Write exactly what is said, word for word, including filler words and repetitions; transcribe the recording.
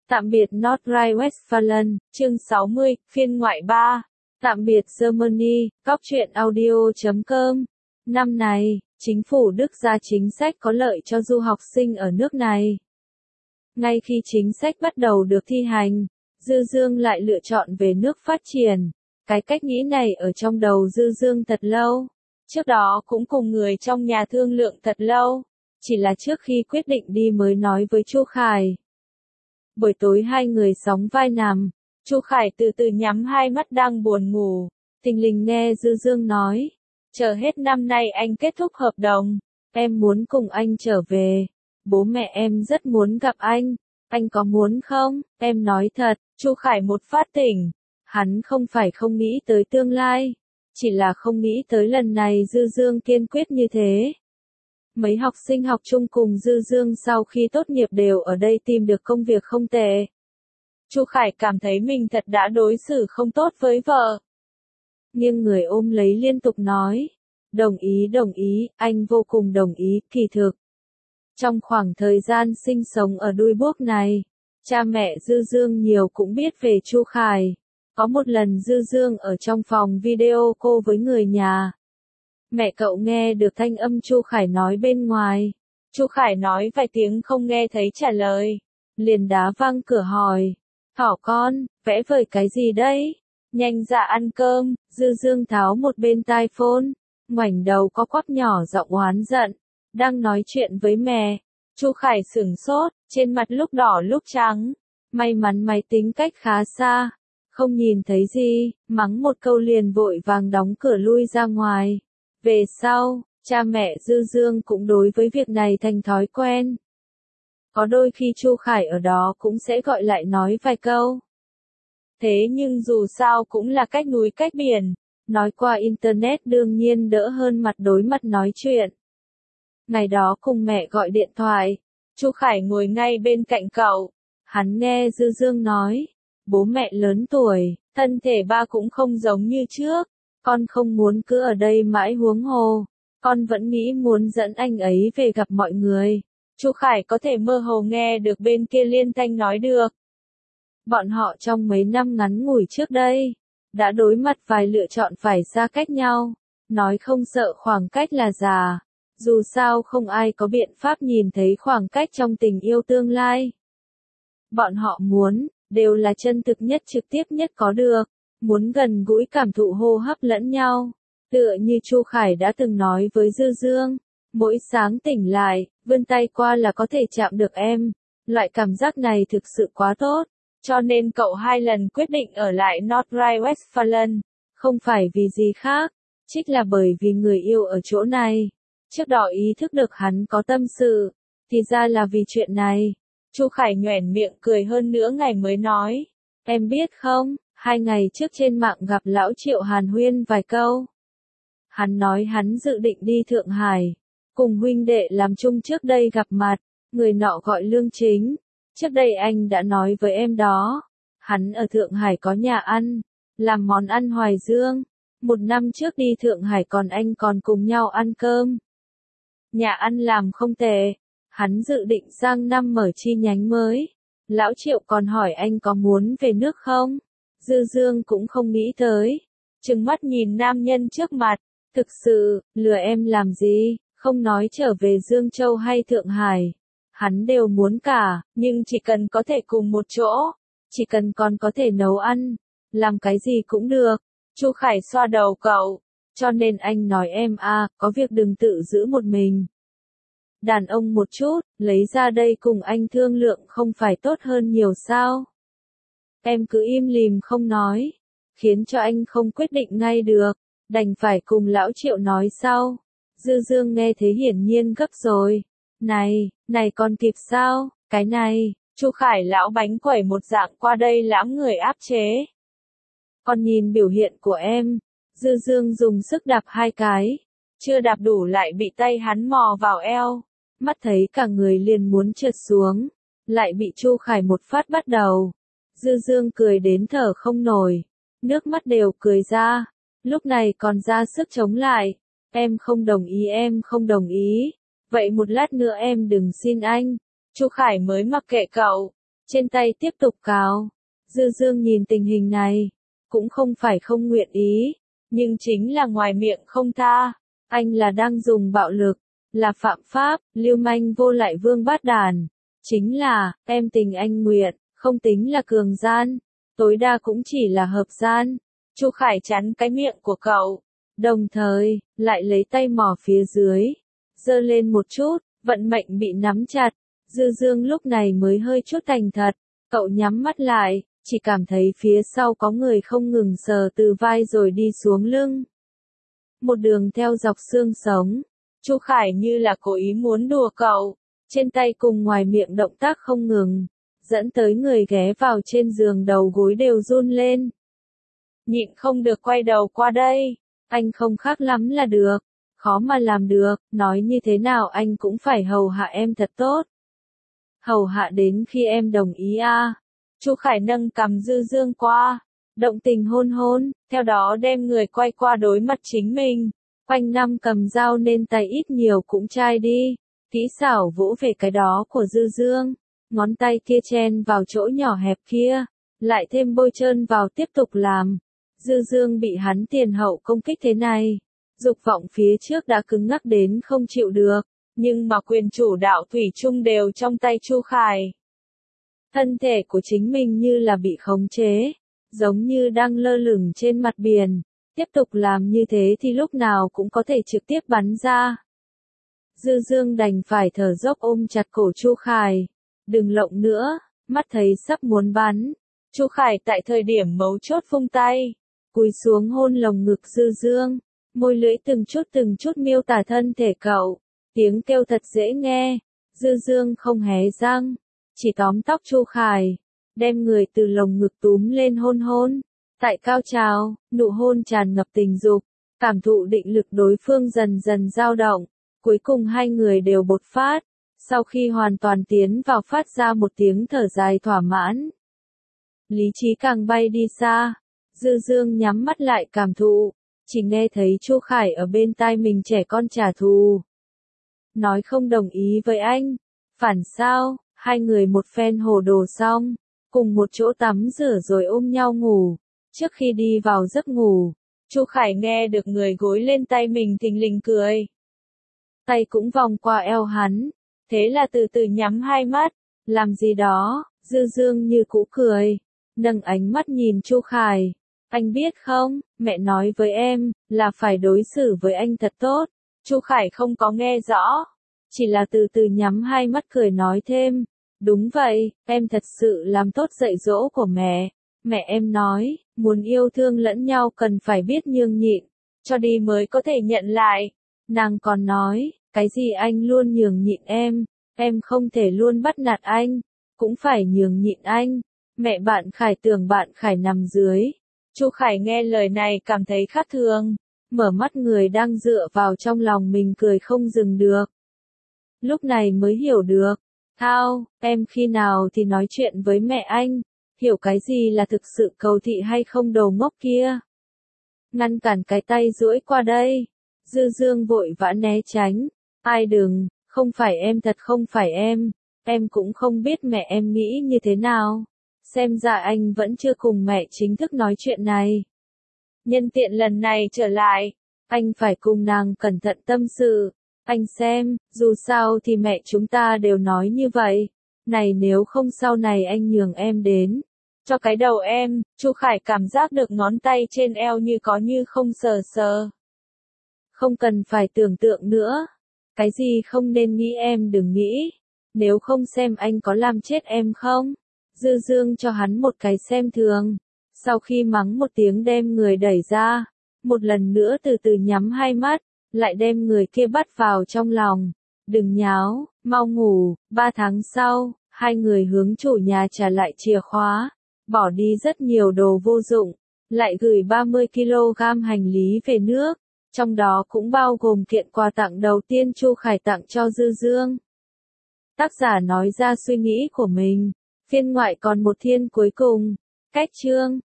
Tạm biệt Nordrhein-Westfalen, chương sáu mươi, phiên ngoại ba. Tạm biệt Germany, Cóc truyện audio chấm com. Năm này, chính phủ Đức ra chính sách có lợi cho du học sinh ở nước này. Ngay khi chính sách bắt đầu được thi hành, Dư Dương lại lựa chọn về nước phát triển. Cái cách nghĩ này ở trong đầu Dư Dương thật lâu. Trước đó cũng cùng người trong nhà thương lượng thật lâu. Chỉ là trước khi quyết định đi mới nói với Chu Khải. Buổi tối hai người sóng vai nằm, Chu Khải từ từ nhắm hai mắt đang buồn ngủ, thình lình nghe Dư Dương nói, chờ hết năm nay anh kết thúc hợp đồng, em muốn cùng anh trở về, bố mẹ em rất muốn gặp anh, anh có muốn không? Em nói thật, Chu Khải một phát tỉnh, hắn không phải không nghĩ tới tương lai, chỉ là không nghĩ tới lần này Dư Dương kiên quyết như thế. Mấy học sinh học chung cùng Dư Dương sau khi tốt nghiệp đều ở đây tìm được công việc không tệ. Chu Khải cảm thấy mình thật đã đối xử không tốt với vợ. Nhưng người ôm lấy liên tục nói, đồng ý đồng ý, anh vô cùng đồng ý, kỳ thực. Trong khoảng thời gian sinh sống ở đuôi buốc này, cha mẹ Dư Dương nhiều cũng biết về Chu Khải. Có một lần Dư Dương ở trong phòng video call với người nhà. Mẹ cậu nghe được thanh âm Chu Khải nói bên ngoài. Chu Khải nói vài tiếng không nghe thấy trả lời. Liền đá văng cửa hỏi. Thỏ con, vẽ vời cái gì đấy? Nhanh ra ăn cơm. Dư Dương tháo một bên tai phone. Ngoảnh đầu có quắp nhỏ giọng oán giận. Đang nói chuyện với mẹ. Chu Khải sửng sốt, trên mặt lúc đỏ lúc trắng. May mắn máy tính cách khá xa. Không nhìn thấy gì, mắng một câu liền vội vàng đóng cửa lui ra ngoài. Về sau, cha mẹ Dư Dương cũng đối với việc này thành thói quen. Có đôi khi Chu Khải ở đó cũng sẽ gọi lại nói vài câu. Thế nhưng dù sao cũng là cách núi cách biển, nói qua Internet đương nhiên đỡ hơn mặt đối mặt nói chuyện. Ngày đó cùng mẹ gọi điện thoại, Chu Khải ngồi ngay bên cạnh cậu. Hắn nghe Dư Dương nói, bố mẹ lớn tuổi, thân thể ba cũng không giống như trước. Con không muốn cứ ở đây mãi huống hồ, con vẫn nghĩ muốn dẫn anh ấy về gặp mọi người. Chu Khải có thể mơ hồ nghe được bên kia liên thanh nói được. Bọn họ trong mấy năm ngắn ngủi trước đây, đã đối mặt vài lựa chọn phải xa cách nhau, nói không sợ khoảng cách là già. Dù sao không ai có biện pháp nhìn thấy khoảng cách trong tình yêu tương lai. Bọn họ muốn, đều là chân thực nhất trực tiếp nhất có được. Muốn gần gũi cảm thụ hô hấp lẫn nhau, tựa như Chu Khải đã từng nói với Dư Dương, mỗi sáng tỉnh lại, vươn tay qua là có thể chạm được em, loại cảm giác này thực sự quá tốt, cho nên cậu hai lần quyết định ở lại Nordrhein-Westfalen, không phải vì gì khác, chính là bởi vì người yêu ở chỗ này. Trước đó ý thức được hắn có tâm sự, thì ra là vì chuyện này. Chu Khải nhoẻn miệng cười hơn nữa ngày mới nói, em biết không? Hai ngày trước trên mạng gặp lão Triệu hàn huyên vài câu. Hắn nói hắn dự định đi Thượng Hải, cùng huynh đệ làm chung trước đây gặp mặt, người nọ gọi Lương Chính. Trước đây anh đã nói với em đó, hắn ở Thượng Hải có nhà ăn, làm món ăn Hoài Dương. Một năm trước đi Thượng Hải còn anh còn cùng nhau ăn cơm. Nhà ăn làm không tệ, hắn dự định sang năm mở chi nhánh mới. Lão Triệu còn hỏi anh có muốn về nước không? Dư Dương cũng không nghĩ tới. Trừng mắt nhìn nam nhân trước mặt. Thực sự, lừa em làm gì, không nói trở về Dương Châu hay Thượng Hải. Hắn đều muốn cả, nhưng chỉ cần có thể cùng một chỗ. Chỉ cần còn có thể nấu ăn. Làm cái gì cũng được. Chu Khải xoa đầu cậu. Cho nên anh nói em à, có việc đừng tự giữ một mình. Đàn ông một chút, lấy ra đây cùng anh thương lượng không phải tốt hơn nhiều sao? Em cứ im lìm không nói, khiến cho anh không quyết định ngay được, đành phải cùng lão Triệu nói sau. Dư Dương nghe thế hiển nhiên gấp rồi. Này, này còn kịp sao, cái này, Chu Khải lão bánh quẩy một dạng qua đây lãm người áp chế. Còn nhìn biểu hiện của em, Dư Dương dùng sức đạp hai cái, chưa đạp đủ lại bị tay hắn mò vào eo, mắt thấy cả người liền muốn trượt xuống, lại bị Chu Khải một phát bắt đầu. Dư Dương cười đến thở không nổi, nước mắt đều cười ra, lúc này còn ra sức chống lại. Em không đồng ý, em không đồng ý. Vậy một lát nữa em đừng xin anh. Chu Khải mới mặc kệ cậu, trên tay tiếp tục cào. Dư Dương nhìn tình hình này, cũng không phải không nguyện ý, nhưng chính là ngoài miệng không tha. Anh là đang dùng bạo lực, là phạm pháp, lưu manh vô lại vương bát đàn. Chính là, em tình anh nguyện, không tính là cường gian, tối đa cũng chỉ là hợp gian. Chu Khải chắn cái miệng của cậu, đồng thời, lại lấy tay mò phía dưới, giơ lên một chút, vận mệnh bị nắm chặt. Dư Dương lúc này mới hơi chút thành thật, cậu nhắm mắt lại, chỉ cảm thấy phía sau có người không ngừng sờ từ vai rồi đi xuống lưng. Một đường theo dọc xương sống, Chu Khải như là cố ý muốn đùa cậu, trên tay cùng ngoài miệng động tác không ngừng, dẫn tới người ghé vào trên giường đầu gối đều run lên. Nhịn không được quay đầu qua đây, anh không khác lắm là được, khó mà làm được, nói như thế nào anh cũng phải hầu hạ em thật tốt. Hầu hạ đến khi em đồng ý à. Chu Khải nâng cằm Dư Dương qua, động tình hôn hôn, theo đó đem người quay qua đối mặt chính mình. Quanh năm cầm dao nên tay ít nhiều cũng chai đi, kỹ xảo vỗ về cái đó của Dư Dương, ngón tay kia chen vào chỗ nhỏ hẹp kia, lại thêm bôi trơn vào tiếp tục làm. Dư Dương bị hắn tiền hậu công kích thế này, dục vọng phía trước đã cứng ngắc đến không chịu được, nhưng mà quyền chủ đạo thủy chung đều trong tay Chu Khải. Thân thể của chính mình như là bị khống chế, giống như đang lơ lửng trên mặt biển, tiếp tục làm như thế thì lúc nào cũng có thể trực tiếp bắn ra. Dư Dương đành phải thở dốc ôm chặt cổ Chu Khải, đừng lộng nữa, mắt thấy sắp muốn bắn. Chu Khải tại thời điểm mấu chốt vung tay, cúi xuống hôn lồng ngực Dư Dương, môi lưỡi từng chút từng chút miêu tả thân thể cậu, tiếng kêu thật dễ nghe. Dư Dương không hé răng, chỉ tóm tóc Chu Khải, đem người từ lồng ngực túm lên hôn hôn. Tại cao trào, nụ hôn tràn ngập tình dục, cảm thụ định lực đối phương dần dần dao động, cuối cùng hai người đều bột phát, sau khi hoàn toàn tiến vào phát ra một tiếng thở dài thỏa mãn. Lý trí càng bay đi xa, Dư Dương nhắm mắt lại cảm thụ, chỉ nghe thấy Chu Khải ở bên tai mình trẻ con trả thù. Nói không đồng ý với anh, phản sao, hai người một phen hồ đồ xong, cùng một chỗ tắm rửa rồi ôm nhau ngủ. Trước khi đi vào giấc ngủ, Chu Khải nghe được người gối lên tay mình thình lình cười. Tay cũng vòng qua eo hắn, thế là từ từ nhắm hai mắt, làm gì đó. Dư Dương như cũ cười, nâng ánh mắt nhìn Chu Khải. Anh biết không, mẹ nói với em, là phải đối xử với anh thật tốt. Chu Khải không có nghe rõ, chỉ là từ từ nhắm hai mắt cười nói thêm. Đúng vậy, em thật sự làm tốt dạy dỗ của mẹ. Mẹ em nói, muốn yêu thương lẫn nhau cần phải biết nhường nhịn, cho đi mới có thể nhận lại. Nàng còn nói, cái gì anh luôn nhường nhịn em, em không thể luôn bắt nạt anh, cũng phải nhường nhịn anh. Mẹ bạn Khải tưởng bạn Khải nằm dưới. Chu Khải nghe lời này cảm thấy khác thường, mở mắt người đang dựa vào trong lòng mình cười không dừng được. Lúc này mới hiểu được, thao, em khi nào thì nói chuyện với mẹ anh, hiểu cái gì là thực sự cầu thị hay không đồ ngốc kia. Ngăn cản cái tay duỗi qua đây, Dư Dương vội vã né tránh, ai đừng, không phải em thật không phải em, em cũng không biết mẹ em nghĩ như thế nào. Xem ra anh vẫn chưa cùng mẹ chính thức nói chuyện này. Nhân tiện lần này trở lại, anh phải cùng nàng cẩn thận tâm sự. Anh xem, dù sao thì mẹ chúng ta đều nói như vậy. Này nếu không sau này anh nhường em đến cho cái đầu em. Chu Khải cảm giác được ngón tay trên eo như có như không sờ sờ. Không cần phải tưởng tượng nữa. Cái gì không nên nghĩ em đừng nghĩ. Nếu không xem anh có làm chết em không. Dư Dương cho hắn một cái xem thường. Sau khi mắng một tiếng đem người đẩy ra, một lần nữa từ từ nhắm hai mắt, lại đem người kia bắt vào trong lòng. Đừng nháo, mau ngủ. Ba tháng sau, hai người hướng chủ nhà trả lại chìa khóa, bỏ đi rất nhiều đồ vô dụng, lại gửi ba mươi ki lô gam hành lý về nước, trong đó cũng bao gồm kiện quà tặng đầu tiên Chu Khải tặng cho Dư Dương. Tác giả nói ra suy nghĩ của mình. Phiên ngoại còn một thiên cuối cùng. Cách chương